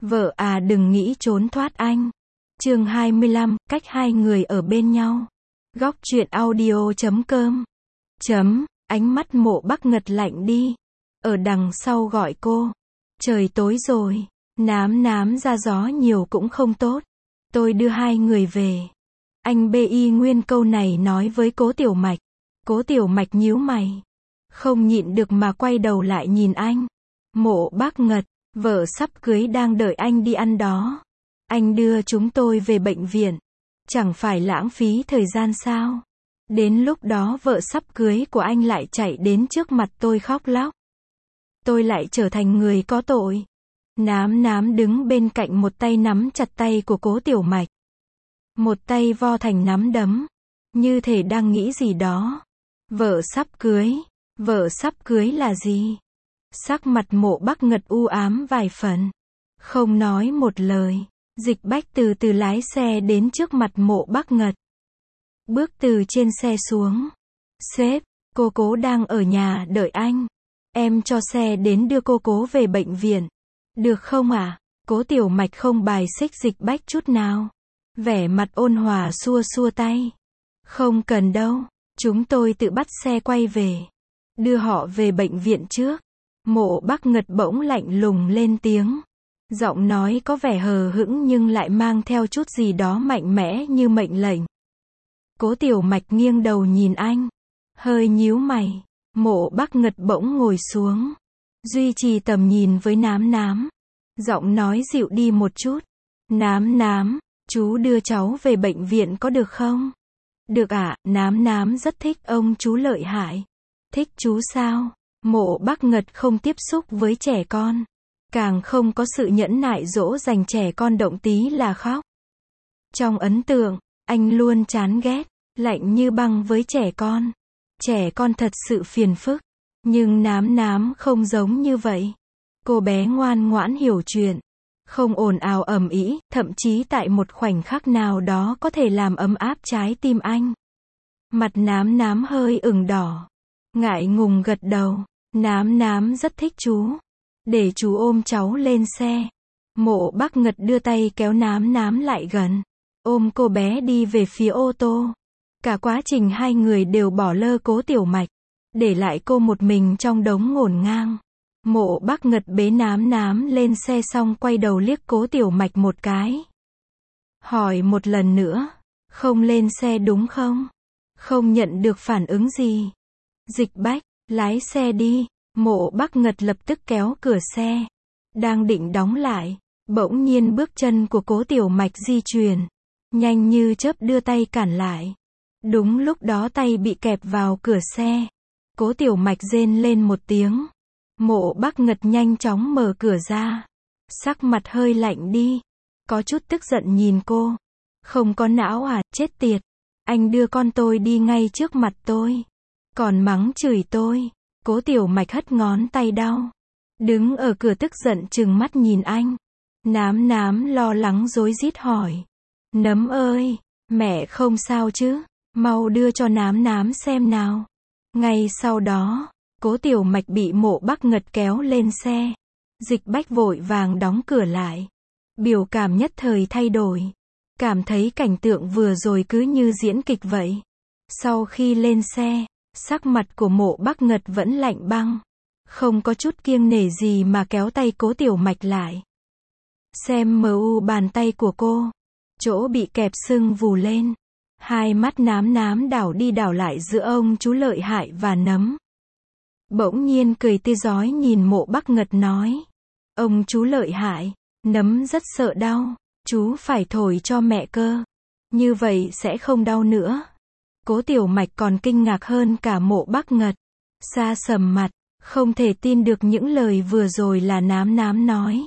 Vợ à đừng nghĩ trốn thoát anh. Chương 25, cách hai người ở bên nhau. Góc truyện audio.com. Ánh mắt Mộ Bắc Ngật lạnh đi. Ở đằng sau gọi cô. Trời tối rồi. Nám ra gió nhiều cũng không tốt. Tôi đưa hai người về. Anh B.I. nguyên câu này nói với Cố Tiểu Mạch. Cố Tiểu Mạch nhíu mày. Không nhịn được mà quay đầu lại nhìn anh. Mộ Bắc Ngật, vợ sắp cưới đang đợi anh đi ăn đó. Anh đưa chúng tôi về bệnh viện. Chẳng phải lãng phí thời gian sao? Đến lúc đó vợ sắp cưới của anh lại chạy đến trước mặt tôi khóc lóc. Tôi lại trở thành người có tội. Nám đứng bên cạnh một tay nắm chặt tay của Cố Tiểu Mạch. Một tay vo thành nắm đấm. Như thể đang nghĩ gì đó. Vợ sắp cưới là gì? Sắc mặt Mộ Bắc Ngật u ám vài phần. Không nói một lời. Dịch Bách từ từ lái xe đến trước mặt Mộ Bắc Ngật. Bước từ trên xe xuống. Sếp, cô Cố đang ở nhà đợi anh. Em cho xe đến đưa cô Cố về bệnh viện. Được không ạ? Cố Tiểu Mạch không bài xích Dịch Bách chút nào. Vẻ mặt ôn hòa xua tay. Không cần đâu. Chúng tôi tự bắt xe quay về. Đưa họ về bệnh viện trước. Mộ Bắc Ngật bỗng lạnh lùng lên tiếng. Giọng nói có vẻ hờ hững nhưng lại mang theo chút gì đó mạnh mẽ như mệnh lệnh. Cố Tiểu Mạch nghiêng đầu nhìn anh. Hơi nhíu mày. Mộ Bắc Ngật bỗng ngồi xuống. Duy trì tầm nhìn với Nám. Giọng nói dịu đi một chút. Nám, chú đưa cháu về bệnh viện có được không? Được ạ, Nám rất thích ông chú lợi hại. Thích chú sao? Mộ Bắc Ngật không tiếp xúc với trẻ con. Càng không có sự nhẫn nại dỗ dành trẻ con động tí là khóc. Trong ấn tượng, anh luôn chán ghét, lạnh như băng với trẻ con. Trẻ con thật sự phiền phức. Nhưng Nám không giống như vậy. Cô bé ngoan ngoãn hiểu chuyện. Không ồn ào ầm ĩ, thậm chí tại một khoảnh khắc nào đó có thể làm ấm áp trái tim anh. Mặt Nám hơi ửng đỏ. Ngại ngùng gật đầu. Nám rất thích chú. Để chú ôm cháu lên xe. Mộ Bắc Ngật đưa tay kéo Nám lại gần. Ôm cô bé đi về phía ô tô. Cả quá trình hai người đều bỏ lơ Cố Tiểu Mạch. Để lại cô một mình trong đống ngổn ngang. Mộ Bắc Ngật bế Nám lên xe xong quay đầu liếc Cố Tiểu Mạch một cái. Hỏi một lần nữa. Không lên xe đúng không? Không nhận được phản ứng gì. Dịch Bách, lái xe đi. Mộ Bắc Ngật lập tức kéo cửa xe. Đang định đóng lại. Bỗng nhiên bước chân của Cố Tiểu Mạch di chuyển. Nhanh như chớp đưa tay cản lại. Đúng lúc đó tay bị kẹp vào cửa xe. Cố Tiểu Mạch rên lên một tiếng. Mộ Bắc Ngật nhanh chóng mở cửa ra. Sắc mặt hơi lạnh đi. Có chút tức giận nhìn cô. Không có não à, chết tiệt. Anh đưa con tôi đi ngay trước mặt tôi. Còn mắng chửi tôi. Cố Tiểu Mạch hất ngón tay đau. Đứng ở cửa tức giận trừng mắt nhìn anh. Nám lo lắng rối rít hỏi. Nấm ơi, mẹ không sao chứ? Mau đưa cho Nám xem nào. Ngay sau đó, Cố Tiểu Mạch bị Mộ Bắc Ngật kéo lên xe. Dịch Bách vội vàng đóng cửa lại. Biểu cảm nhất thời thay đổi. Cảm thấy cảnh tượng vừa rồi cứ như diễn kịch vậy. Sau khi lên xe, sắc mặt của Mộ Bắc Ngật vẫn lạnh băng. Không có chút kiêng nể gì mà kéo tay Cố Tiểu Mạch lại. Xem bàn tay của cô. Chỗ bị kẹp sưng vù lên. Hai mắt Nám đảo đi đảo lại giữa ông chú lợi hại và Nấm. Bỗng nhiên cười tươi rói nhìn Mộ Bắc Ngật nói. Ông chú lợi hại, Nấm rất sợ đau. Chú phải thổi cho mẹ cơ. Như vậy sẽ không đau nữa. Cố Tiểu Mạch còn kinh ngạc hơn cả Mộ Bắc Ngật. Sa sầm mặt, không thể tin được những lời vừa rồi là Nám nói.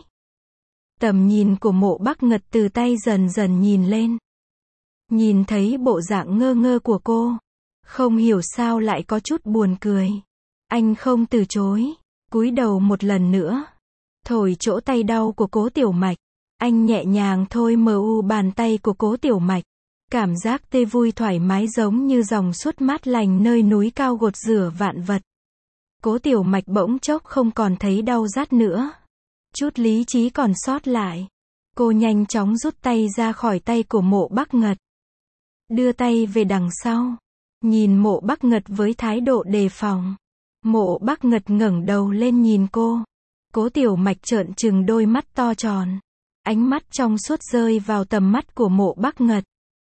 Tầm nhìn của Mộ Bắc Ngật từ tay dần nhìn lên. Nhìn thấy bộ dạng ngơ ngơ của cô. Không hiểu sao lại có chút buồn cười. Anh không từ chối. Cúi đầu một lần nữa. Thổi chỗ tay đau của Cố Tiểu Mạch. Anh nhẹ nhàng thôi bàn tay của Cố Tiểu Mạch. Cảm giác tê vui thoải mái giống như dòng suốt mát lành nơi núi cao gột rửa vạn vật. Cố Tiểu Mạch bỗng chốc không còn thấy đau rát nữa. chút lý trí còn sót lại. Cô nhanh chóng rút tay ra khỏi tay của Mộ Bắc Ngật. Đưa tay về đằng sau. Nhìn Mộ Bắc Ngật với thái độ đề phòng. Mộ Bắc Ngật ngẩng đầu lên nhìn cô. Cố Tiểu Mạch trợn trừng đôi mắt to tròn. Ánh mắt trong suốt rơi vào tầm mắt của Mộ Bắc Ngật.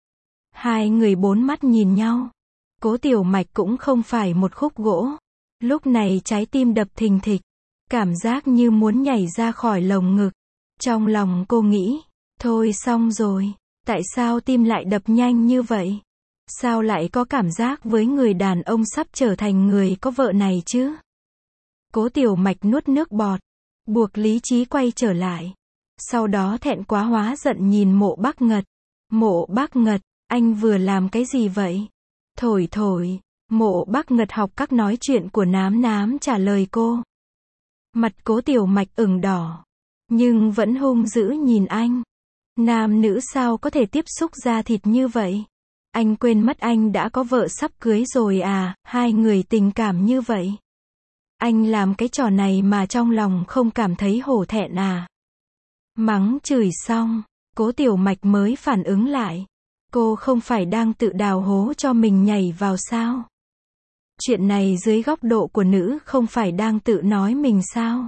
Hai người bốn mắt nhìn nhau. Cố Tiểu Mạch cũng không phải một khúc gỗ. Lúc này trái tim đập thình thịch. Cảm giác như muốn nhảy ra khỏi lồng ngực. Trong lòng cô nghĩ, thôi xong rồi, tại sao tim lại đập nhanh như vậy? Sao lại có cảm giác với người đàn ông sắp trở thành người có vợ này chứ? Cố Tiểu Mạch nuốt nước bọt, buộc lý trí quay trở lại. Sau đó thẹn quá hóa giận nhìn Mộ Bắc Ngật. Mộ Bắc Ngật, anh vừa làm cái gì vậy? Thổi thổi, Mộ Bắc Ngật học các nói chuyện của Nám Nám trả lời cô. Mặt Cố Tiểu Mạch ửng đỏ, nhưng vẫn hung dữ nhìn anh. Nam nữ sao có thể tiếp xúc da thịt như vậy? Anh quên mất anh đã có vợ sắp cưới rồi à, hai người tình cảm như vậy. Anh làm cái trò này mà trong lòng không cảm thấy hổ thẹn à? Mắng chửi xong, Cố Tiểu Mạch mới phản ứng lại. Cô không phải đang tự đào hố cho mình nhảy vào sao? Chuyện này dưới góc độ của nữ không phải đang tự nói mình sao?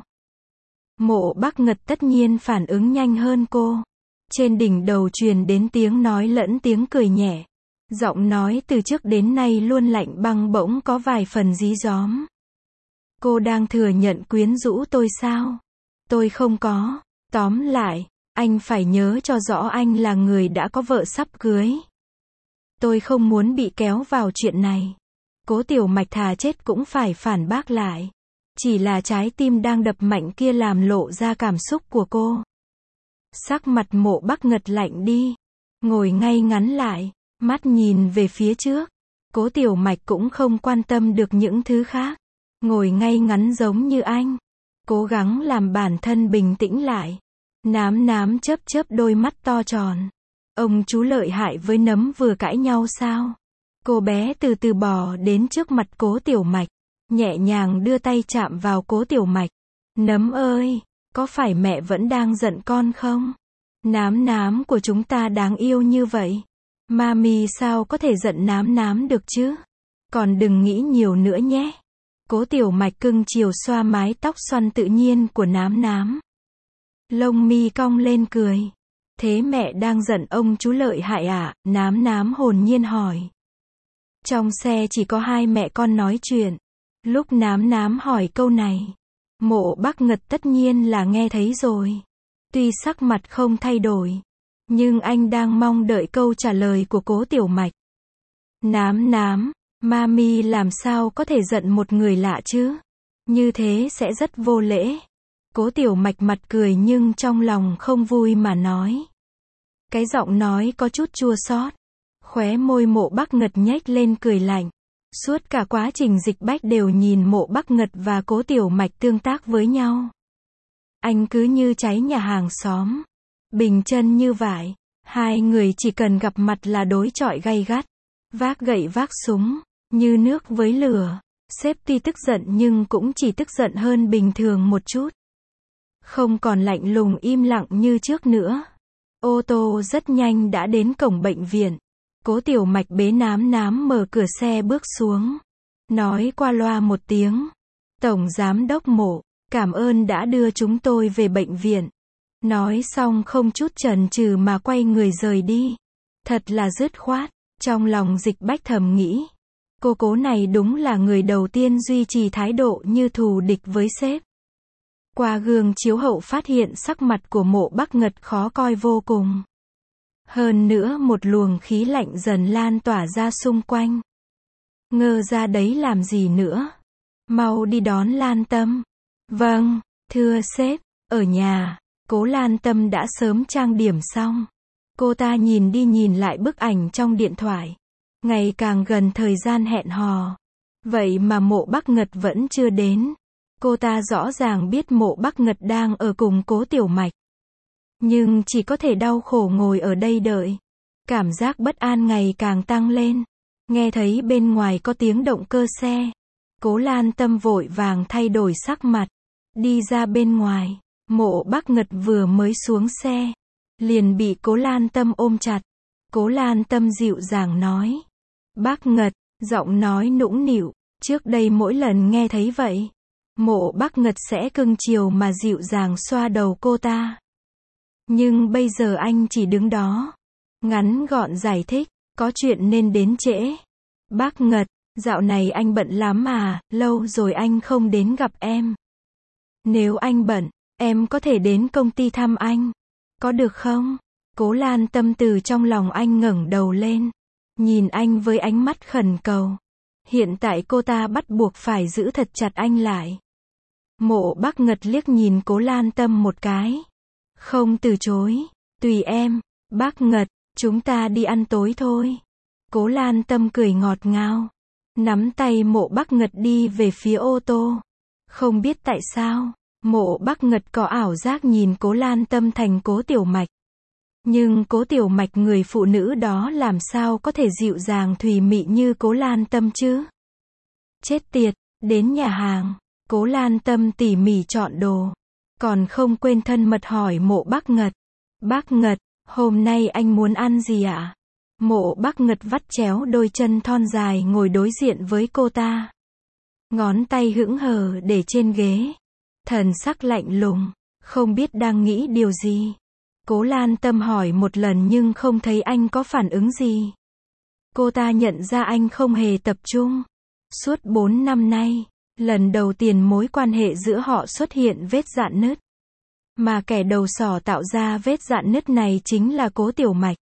Mộ Bắc Ngật tất nhiên phản ứng nhanh hơn cô. Trên đỉnh đầu truyền đến tiếng nói lẫn tiếng cười nhẹ. Giọng nói từ trước đến nay luôn lạnh băng bỗng có vài phần dí dóm. Cô đang thừa nhận quyến rũ tôi sao? Tôi không có. Tóm lại, anh phải nhớ cho rõ anh là người đã có vợ sắp cưới. Tôi không muốn bị kéo vào chuyện này. Cố Tiểu Mạch thà chết cũng phải phản bác lại. Chỉ là trái tim đang đập mạnh kia làm lộ ra cảm xúc của cô. Sắc mặt Mộ Bắc Ngật lạnh đi. Ngồi ngay ngắn lại, mắt nhìn về phía trước. Cố Tiểu Mạch cũng không quan tâm được những thứ khác. Ngồi ngay ngắn giống như anh. Cố gắng làm bản thân bình tĩnh lại. Nám Nám chớp chớp đôi mắt to tròn. Ông chú lợi hại với Nấm vừa cãi nhau sao? Cô bé từ từ bò đến trước mặt Cố Tiểu Mạch. Nhẹ nhàng đưa tay chạm vào Cố Tiểu Mạch. Nấm ơi, có phải mẹ vẫn đang giận con không? Nám Nám của chúng ta đáng yêu như vậy. Mami sao có thể giận Nám Nám được chứ? Còn đừng nghĩ nhiều nữa nhé. Cố Tiểu Mạch cưng chiều xoa mái tóc xoăn tự nhiên của Nám Nám. Lông mi cong lên cười. Thế mẹ đang giận ông chú lợi hại à? Nám Nám hồn nhiên hỏi. Trong xe chỉ có hai mẹ con nói chuyện. Lúc Nám Nám hỏi câu này, Mộ Bắc Ngật tất nhiên là nghe thấy rồi. Tuy sắc mặt không thay đổi, nhưng anh đang mong đợi câu trả lời của Cố Tiểu Mạch. Nám Nám, Mami làm sao có thể giận một người lạ chứ? Như thế sẽ rất vô lễ. Cố Tiểu Mạch mặt cười nhưng trong lòng không vui mà nói. Cái giọng nói có chút chua xót. Khóe môi Mộ Bắc Ngật nhếch lên cười lạnh. Suốt cả quá trình Dịch Bách đều nhìn Mộ Bắc Ngật và Cố Tiểu Mạch tương tác với nhau. Anh cứ như cháy nhà hàng xóm. Bình chân như vải. Hai người chỉ cần gặp mặt là đối chọi gay gắt. Vác gậy vác súng. Như nước với lửa. Sếp tuy tức giận nhưng cũng chỉ tức giận hơn bình thường một chút. Không còn lạnh lùng im lặng như trước nữa. Ô tô rất nhanh đã đến cổng bệnh viện. Cố Tiểu Mạch bế Nám Nám mở cửa xe bước xuống. Nói qua loa một tiếng. Tổng Giám đốc Mộ, cảm ơn đã đưa chúng tôi về bệnh viện. Nói xong không chút chần chừ mà quay người rời đi. Thật là dứt khoát. Trong lòng Dịch Bách thầm nghĩ. Cô Cố này đúng là người đầu tiên duy trì thái độ như thù địch với sếp. Qua gương chiếu hậu phát hiện sắc mặt của Mộ Bắc Ngật khó coi vô cùng. Hơn nữa một luồng khí lạnh dần lan tỏa ra xung quanh. Ngơ ra đấy làm gì nữa? Mau đi đón Lan Tâm. Vâng, thưa sếp, ở nhà. Cố Lan Tâm đã sớm trang điểm xong. Cô ta nhìn đi nhìn lại bức ảnh trong điện thoại. Ngày càng gần thời gian hẹn hò. Vậy mà Mộ Bắc Ngật vẫn chưa đến. Cô ta rõ ràng biết Mộ Bắc Ngật đang ở cùng Cố Tiểu Mạch. Nhưng chỉ có thể đau khổ ngồi ở đây đợi. Cảm giác bất an ngày càng tăng lên. Nghe thấy bên ngoài có tiếng động cơ xe. Cố Lan Tâm vội vàng thay đổi sắc mặt. Đi ra bên ngoài. Mộ Bắc Ngật vừa mới xuống xe, liền bị Cố Lan Tâm ôm chặt. Cố Lan Tâm dịu dàng nói. Bác Ngật, giọng nói nũng nịu, trước đây mỗi lần nghe thấy vậy, Mộ Bắc Ngật sẽ cưng chiều mà dịu dàng xoa đầu cô ta. Nhưng bây giờ anh chỉ đứng đó, ngắn gọn giải thích, có chuyện nên đến trễ. Bác Ngật, dạo này anh bận lắm à, lâu rồi anh không đến gặp em. Nếu anh bận, em có thể đến công ty thăm anh. Có được không? Cố Lan Tâm từ trong lòng anh ngẩng đầu lên, nhìn anh với ánh mắt khẩn cầu. Hiện tại cô ta bắt buộc phải giữ thật chặt anh lại. Mộ Bắc Ngật liếc nhìn Cố Lan Tâm một cái. Không từ chối. Tùy em, bác Ngật, chúng ta đi ăn tối thôi. Cố Lan Tâm cười ngọt ngào, nắm tay Mộ Bắc Ngật đi về phía ô tô. Không biết tại sao, Mộ Bắc Ngật có ảo giác nhìn Cố Lan Tâm thành Cố Tiểu Mạch. Nhưng Cố Tiểu Mạch, người phụ nữ đó làm sao có thể dịu dàng thùy mị như Cố Lan Tâm chứ? Chết tiệt, đến nhà hàng, Cố Lan Tâm tỉ mỉ chọn đồ, còn không quên thân mật hỏi Mộ Bắc Ngật. Bác Ngật, hôm nay anh muốn ăn gì ạ? Mộ Bắc Ngật vắt chéo đôi chân thon dài ngồi đối diện với cô ta. Ngón tay hững hờ để trên ghế. Thần sắc lạnh lùng, không biết đang nghĩ điều gì. Cố Lan Tâm hỏi một lần nhưng không thấy anh có phản ứng gì. Cô ta nhận ra anh không hề tập trung. Suốt 4 năm nay, lần đầu tiên mối quan hệ giữa họ xuất hiện vết rạn nứt. Mà kẻ đầu sỏ tạo ra vết rạn nứt này chính là Cố Tiểu Mạch.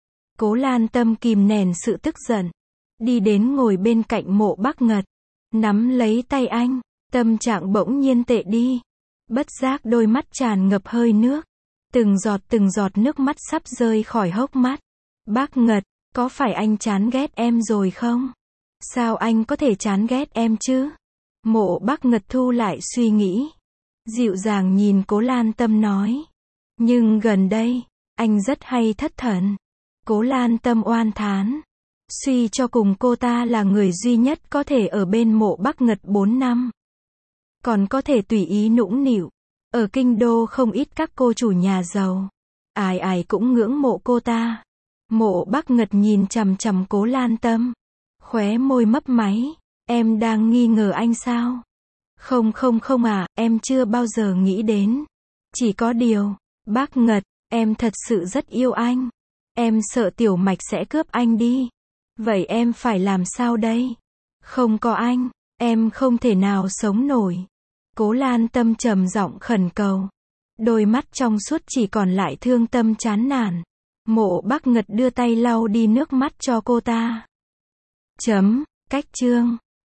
Cố Lan Tâm kìm nén sự tức giận, đi đến ngồi bên cạnh Mộ Bắc Ngật, nắm lấy tay anh, tâm trạng bỗng nhiên tệ đi. Bất giác đôi mắt tràn ngập hơi nước, từng giọt nước mắt sắp rơi khỏi hốc mắt. Bác Ngật, có phải anh chán ghét em rồi không? Sao anh có thể chán ghét em chứ? Mộ Bắc Ngật thu lại suy nghĩ, dịu dàng nhìn Cố Lan Tâm nói. Nhưng gần đây, anh rất hay thất thần. Cố Lan Tâm oan thán. Suy cho cùng cô ta là người duy nhất có thể ở bên Mộ Bắc Ngật 4 năm. Còn có thể tùy ý nũng nịu. Ở kinh đô không ít các cô chủ nhà giàu. Ai ai cũng ngưỡng mộ cô ta. Mộ Bắc Ngật nhìn chằm chằm Cố Lan Tâm. Khóe môi mấp máy. Em đang nghi ngờ anh sao? Không à, em chưa bao giờ nghĩ đến. Chỉ có điều, bác Ngật, em thật sự rất yêu anh. Em sợ Tiểu Mạch sẽ cướp anh đi. Vậy em phải làm sao đây? Không có anh, em không thể nào sống nổi. Cố Lan Tâm trầm giọng khẩn cầu. Đôi mắt trong suốt chỉ còn lại thương tâm chán nản. Mộ Bắc Ngật đưa tay lau đi nước mắt cho cô ta. Cách chương